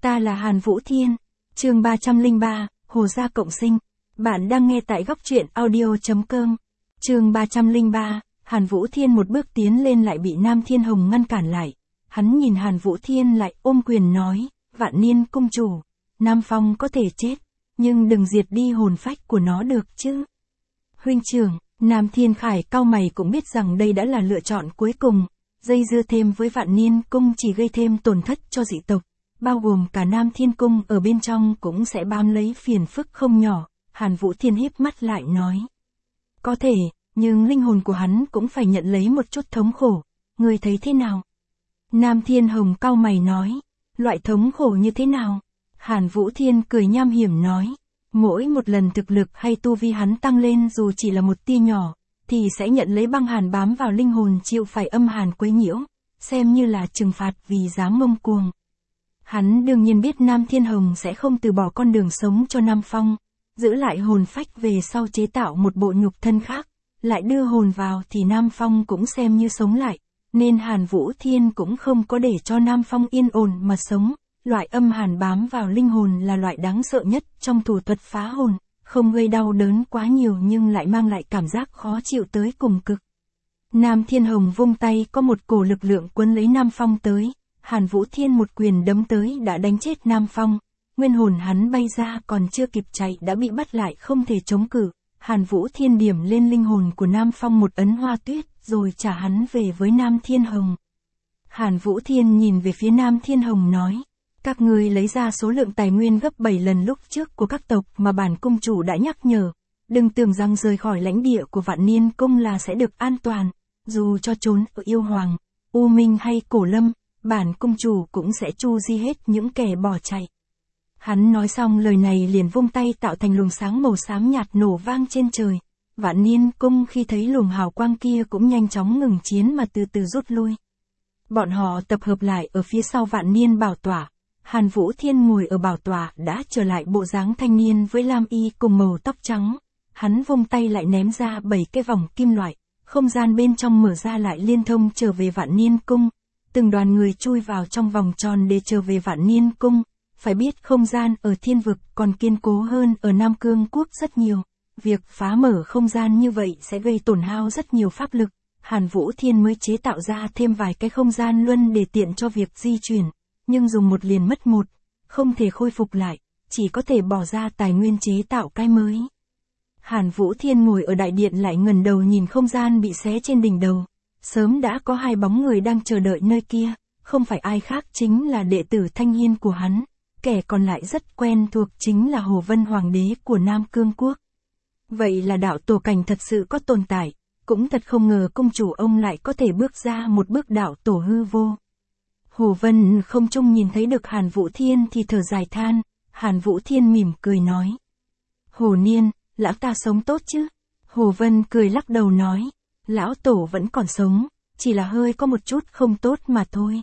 Ta là Hàn Vũ Thiên. Chương 303, Hồ gia cộng sinh. Bạn đang nghe tại góc truyện audio.com. Chương 303, Hàn Vũ Thiên một bước tiến lên lại bị Nam Thiên Hồng ngăn cản lại. Hắn nhìn Hàn Vũ Thiên lại ôm quyền nói, Vạn Niên cung chủ, Nam Phong có thể chết, nhưng đừng diệt đi hồn phách của nó được chứ. Huynh trưởng, Nam Thiên Khải cau mày cũng biết rằng đây đã là lựa chọn cuối cùng, dây dưa thêm với Vạn Niên cung chỉ gây thêm tổn thất cho dị tộc, bao gồm cả Nam Thiên cung ở bên trong cũng sẽ bám lấy phiền phức không nhỏ. Hàn Vũ Thiên híp mắt lại nói, có thể, nhưng linh hồn của hắn cũng phải nhận lấy một chút thống khổ, ngươi thấy thế nào? Nam Thiên Hồng cau mày nói, loại thống khổ như thế nào? Hàn Vũ Thiên cười nham hiểm nói, mỗi một lần thực lực hay tu vi hắn tăng lên dù chỉ là một tia nhỏ, thì sẽ nhận lấy băng hàn bám vào linh hồn chịu phải âm hàn quấy nhiễu, xem như là trừng phạt vì dám ngông cuồng. Hắn đương nhiên biết Nam Thiên Hồng sẽ không từ bỏ con đường sống cho Nam Phong, giữ lại hồn phách về sau chế tạo một bộ nhục thân khác, lại đưa hồn vào thì Nam Phong cũng xem như sống lại, nên Hàn Vũ Thiên cũng không có để cho Nam Phong yên ổn mà sống. Loại âm hàn bám vào linh hồn là loại đáng sợ nhất trong thủ thuật phá hồn, không gây đau đớn quá nhiều nhưng lại mang lại cảm giác khó chịu tới cùng cực. Nam Thiên Hồng vung tay có một cổ lực lượng quấn lấy Nam Phong tới, Hàn Vũ Thiên một quyền đấm tới đã đánh chết Nam Phong, nguyên hồn hắn bay ra còn chưa kịp chạy đã bị bắt lại không thể chống cự. Hàn Vũ Thiên điểm lên linh hồn của Nam Phong một ấn hoa tuyết rồi trả hắn về với Nam Thiên Hồng. Hàn Vũ Thiên nhìn về phía Nam Thiên Hồng nói, các ngươi lấy ra số lượng tài nguyên gấp 7 lần lúc trước của các tộc mà bản cung chủ đã nhắc nhở, đừng tưởng rằng rời khỏi lãnh địa của Vạn Niên cung là sẽ được an toàn, dù cho trốn ở Yêu Hoàng, U Minh hay Cổ Lâm, bản cung chủ cũng sẽ tru di hết những kẻ bỏ chạy. Hắn nói xong lời này liền vung tay tạo thành luồng sáng màu xám nhạt nổ vang trên trời. Vạn Niên cung khi thấy luồng hào quang kia cũng nhanh chóng ngừng chiến mà từ từ rút lui. Bọn họ tập hợp lại ở phía sau Vạn Niên bảo tỏa. Hàn Vũ Thiên ngồi ở bảo tỏa đã trở lại bộ dáng thanh niên với lam y cùng màu tóc trắng. Hắn vung tay lại ném ra 7 cái vòng kim loại, không gian bên trong mở ra lại liên thông trở về Vạn Niên cung. Từng đoàn người chui vào trong vòng tròn để trở về Vạn Niên cung. Phải biết không gian ở thiên vực còn kiên cố hơn ở Nam Cương Quốc rất nhiều. Việc phá mở không gian như vậy sẽ gây tổn hao rất nhiều pháp lực. Hàn Vũ Thiên mới chế tạo ra thêm vài cái không gian luân để tiện cho việc di chuyển. Nhưng dùng một liền mất một, không thể khôi phục lại, chỉ có thể bỏ ra tài nguyên chế tạo cái mới. Hàn Vũ Thiên ngồi ở đại điện lại ngẩng đầu nhìn không gian bị xé trên đỉnh đầu. Sớm đã có 2 bóng người đang chờ đợi nơi kia, không phải ai khác chính là đệ tử Thanh Hiên của hắn. Kẻ còn lại rất quen thuộc chính là Hồ Vân Hoàng đế của Nam Cương Quốc. Vậy là đạo tổ cảnh thật sự có tồn tại, cũng thật không ngờ cung chủ ông lại có thể bước ra một bước đạo tổ hư vô. Hồ Vân không trông nhìn thấy được Hàn Vũ Thiên thì thở dài than, Hàn Vũ Thiên mỉm cười nói. Hồ Niên, lão ta sống tốt chứ? Hồ Vân cười lắc đầu nói, lão tổ vẫn còn sống, chỉ là hơi có một chút không tốt mà thôi.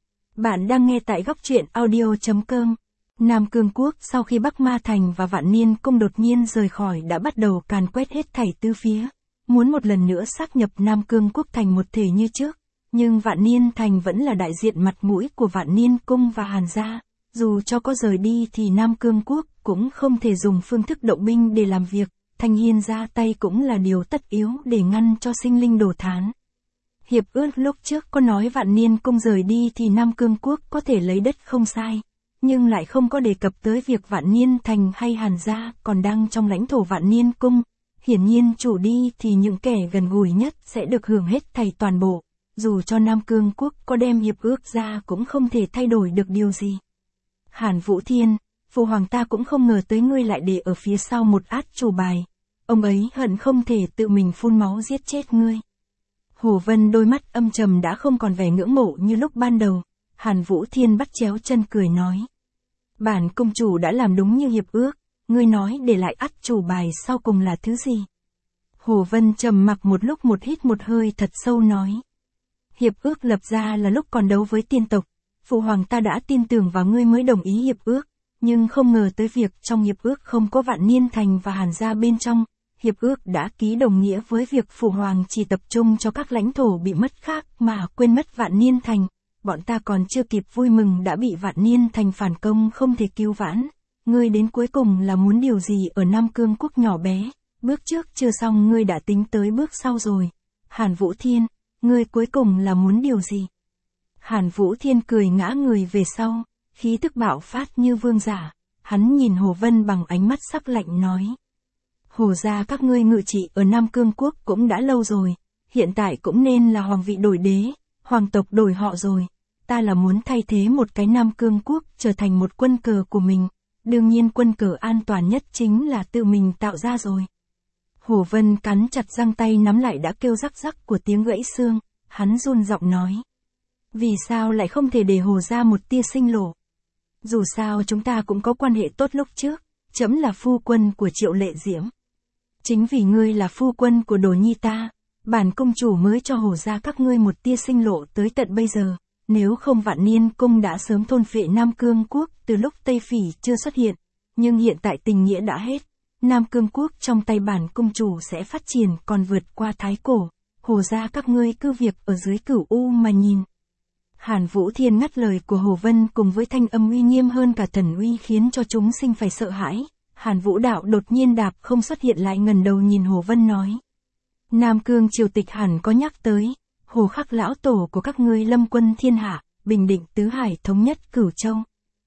Bạn đang nghe tại góc truyện audio.com. Nam Cương Quốc sau khi Bắc Ma Thành và Vạn Niên cung đột nhiên rời khỏi đã bắt đầu càn quét hết thảy tứ phía, muốn một lần nữa sáp nhập Nam Cương Quốc thành một thể như trước. Nhưng Vạn Niên Thành vẫn là đại diện mặt mũi của Vạn Niên cung và Hàn gia, dù cho có rời đi thì Nam Cương Quốc cũng không thể dùng phương thức động binh để làm việc, Thanh Hiên ra tay cũng là điều tất yếu để ngăn cho sinh linh đổ thán. Hiệp ước lúc trước có nói Vạn Niên cung rời đi thì Nam Cương Quốc có thể lấy đất không sai, nhưng lại không có đề cập tới việc Vạn Niên Thành hay Hàn gia còn đang trong lãnh thổ Vạn Niên cung. Hiển nhiên chủ đi thì những kẻ gần gũi nhất sẽ được hưởng hết thảy toàn bộ. Dù cho Nam Cương Quốc có đem hiệp ước ra cũng không thể thay đổi được điều gì. Hàn Vũ Thiên, phụ hoàng ta cũng không ngờ tới ngươi lại để ở phía sau một át chủ bài. Ông ấy hận không thể tự mình phun máu giết chết ngươi. Hồ Vân đôi mắt âm trầm đã không còn vẻ ngưỡng mộ như lúc ban đầu. Hàn Vũ Thiên bắt chéo chân cười nói. Bản cung chủ đã làm đúng như hiệp ước, ngươi nói để lại át chủ bài sau cùng là thứ gì? Hồ Vân trầm mặc một lúc một hít một hơi thật sâu nói. Hiệp ước lập ra là lúc còn đấu với tiên tộc, phụ hoàng ta đã tin tưởng vào ngươi mới đồng ý hiệp ước, nhưng không ngờ tới việc trong hiệp ước không có Vạn Niên Thành và Hàn gia bên trong, hiệp ước đã ký đồng nghĩa với việc phụ hoàng chỉ tập trung cho các lãnh thổ bị mất khác mà quên mất Vạn Niên Thành, bọn ta còn chưa kịp vui mừng đã bị Vạn Niên Thành phản công không thể cứu vãn. Ngươi đến cuối cùng là muốn điều gì ở Nam Cương quốc nhỏ bé, bước trước chưa xong ngươi đã tính tới bước sau rồi. Hàn Vũ Thiên, ngươi cuối cùng là muốn điều gì? Hàn Vũ Thiên cười ngã người về sau, khí tức bạo phát như vương giả, hắn nhìn Hồ Vân bằng ánh mắt sắc lạnh nói. Hồ gia các ngươi ngự trị ở Nam Cương quốc cũng đã lâu rồi, hiện tại cũng nên là hoàng vị đổi đế, hoàng tộc đổi họ rồi. Ta là muốn thay thế một cái Nam Cương quốc trở thành một quân cờ của mình, đương nhiên quân cờ an toàn nhất chính là tự mình tạo ra rồi. Hồ Vân cắn chặt răng tay nắm lại đã kêu rắc rắc của tiếng gãy xương, hắn run giọng nói. Vì sao lại không thể để Hồ gia một tia sinh lộ? Dù sao chúng ta cũng có quan hệ tốt lúc trước, trẫm là phu quân của Triệu Lệ Diễm. Chính vì ngươi là phu quân của Đồ Nhi ta, bản công chủ mới cho Hồ gia các ngươi một tia sinh lộ tới tận bây giờ, nếu không Vạn Niên cung đã sớm thôn phệ Nam Cương quốc từ lúc Tây Phỉ chưa xuất hiện, nhưng hiện tại tình nghĩa đã hết, Nam Cương quốc trong tay bản công chủ sẽ phát triển còn vượt qua Thái Cổ, Hồ gia các ngươi cứ việc ở dưới Cửu U mà nhìn. Hàn Vũ Thiên ngắt lời của Hồ Vân cùng với thanh âm uy nghiêm hơn cả thần uy khiến cho chúng sinh phải sợ hãi. Hàn Vũ đạo đột nhiên đạp không xuất hiện lại ngẩng đầu nhìn Hồ Vân nói. Nam Cương triều tịch hẳn có nhắc tới, Hồ Khắc lão tổ của các ngươi lâm quân thiên hạ, bình định tứ hải thống nhất Cửu Châu.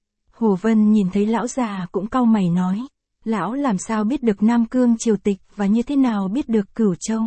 Hồ Vân nhìn thấy lão già cũng cau mày nói, lão làm sao biết được Nam Cương triều tịch và như thế nào biết được Cửu Châu.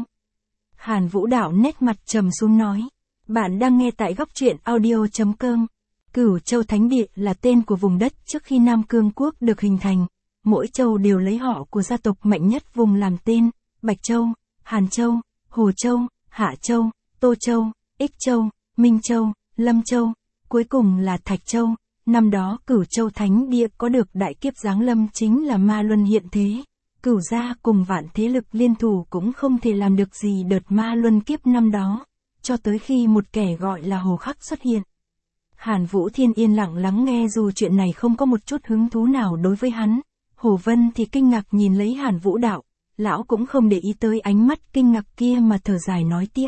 Hàn Vũ đạo nét mặt trầm xuống nói, bạn đang nghe tại góc truyện audio.com. Cửu Châu Thánh Địa là tên của vùng đất trước khi Nam Cương quốc được hình thành. Mỗi châu đều lấy họ của gia tộc mạnh nhất vùng làm tên, Bạch Châu, Hàn Châu, Hồ Châu, Hạ Châu, Tô Châu, Ích Châu, Minh Châu, Lâm Châu, cuối cùng là Thạch Châu. Năm đó Cửu Châu Thánh Địa có được đại kiếp giáng lâm chính là ma luân hiện thế. Cửu gia cùng vạn thế lực liên thủ cũng không thể làm được gì đợt ma luân kiếp năm đó, cho tới khi một kẻ gọi là Hồ Khắc xuất hiện. Hàn Vũ Thiên yên lặng lắng nghe dù chuyện này không có một chút hứng thú nào đối với hắn. Hồ Vân thì kinh ngạc nhìn lấy Hàn Vũ đạo, lão cũng không để ý tới ánh mắt kinh ngạc kia mà thở dài nói tiếp.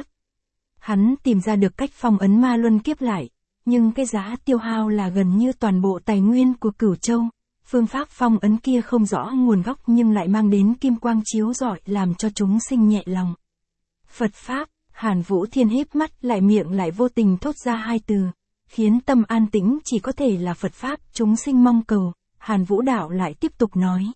Hắn tìm ra được cách phong ấn ma luân kiếp lại, nhưng cái giá tiêu hao là gần như toàn bộ tài nguyên của Cửu Châu. Phương pháp phong ấn kia không rõ nguồn gốc nhưng lại mang đến kim quang chiếu rọi làm cho chúng sinh nhẹ lòng. Phật Pháp, Hàn Vũ Thiên híp mắt lại miệng lại vô tình thốt ra hai từ, khiến tâm an tĩnh chỉ có thể là Phật Pháp chúng sinh mong cầu. Hàn Vũ đạo lại tiếp tục nói.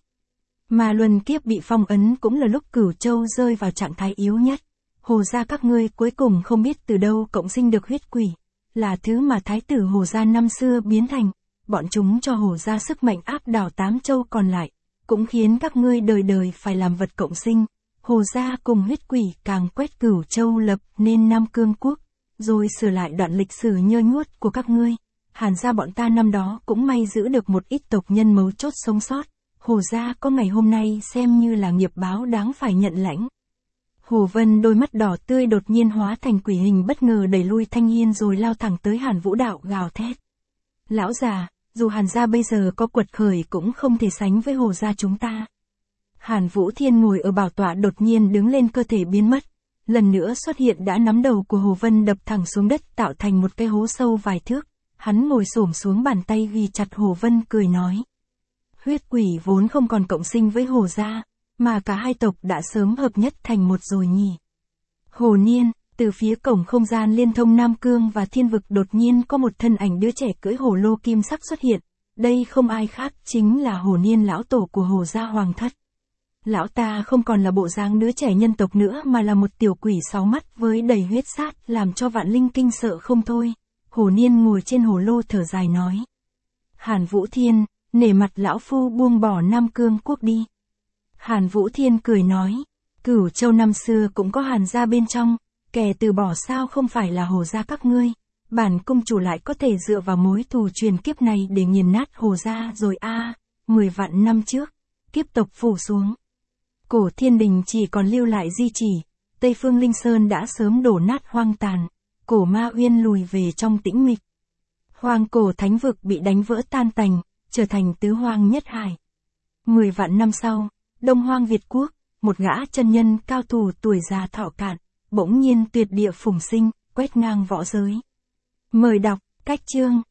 Ma luân kiếp bị phong ấn cũng là lúc Cửu Châu rơi vào trạng thái yếu nhất. Hồ gia các ngươi cuối cùng không biết từ đâu cộng sinh được huyết quỷ, là thứ mà thái tử Hồ gia năm xưa biến thành. Bọn chúng cho Hồ gia sức mạnh áp đảo 8 châu còn lại, cũng khiến các ngươi đời đời phải làm vật cộng sinh. Hồ gia cùng huyết quỷ càng quét Cửu Châu lập nên Nam Cương quốc, rồi sửa lại đoạn lịch sử nhơ nhuốc của các ngươi. Hàn gia bọn ta năm đó cũng may giữ được một ít tộc nhân mấu chốt sống sót. Hồ gia có ngày hôm nay xem như là nghiệp báo đáng phải nhận lãnh. Hồ Vân đôi mắt đỏ tươi đột nhiên hóa thành quỷ hình bất ngờ đẩy lui Thanh Hiên rồi lao thẳng tới Hàn Vũ đạo gào thét. Lão già, dù Hàn gia bây giờ có quật khởi cũng không thể sánh với Hồ gia chúng ta. Hàn Vũ Thiên ngồi ở bảo tọa đột nhiên đứng lên cơ thể biến mất. Lần nữa xuất hiện đã nắm đầu của Hồ Vân đập thẳng xuống đất tạo thành một cái hố sâu vài thước. Hắn ngồi xổm xuống bàn tay ghi chặt Hồ Vân cười nói. Huyết quỷ vốn không còn cộng sinh với Hồ gia, mà cả hai tộc đã sớm hợp nhất thành một rồi nhỉ. Hồ Niên, từ phía cổng không gian liên thông Nam Cương và Thiên Vực đột nhiên có một thân ảnh đứa trẻ cưỡi hổ lô kim sắc xuất hiện. Đây không ai khác chính là Hồ Niên lão tổ của Hồ gia hoàng thất. Lão ta không còn là bộ dáng đứa trẻ nhân tộc nữa mà là một tiểu quỷ 6 mắt với đầy huyết sát làm cho vạn linh kinh sợ không thôi. Hồ Niên ngồi trên hồ lô thở dài nói. Hàn Vũ Thiên, nể mặt lão phu buông bỏ Nam Cương quốc đi. Hàn Vũ Thiên cười nói. Cửu Châu năm xưa cũng có Hàn gia bên trong, kẻ từ bỏ sao không phải là Hồ gia các ngươi. Bản công chủ lại có thể dựa vào mối thù truyền kiếp này để nghiền nát Hồ gia rồi 10 vạn năm trước, kiếp tộc phủ xuống. Cổ thiên đình chỉ còn lưu lại di chỉ, Tây Phương Linh Sơn đã sớm đổ nát hoang tàn, cổ ma uyên lùi về trong tĩnh mịch. Hoang cổ thánh vực bị đánh vỡ tan tành, trở thành tứ hoang nhất hải. 10 vạn năm sau, Đông Hoang Việt Quốc, một gã chân nhân cao thủ tuổi già thọ cạn, bỗng nhiên tuyệt địa phùng sinh, quét ngang võ giới. Mời đọc Cách chương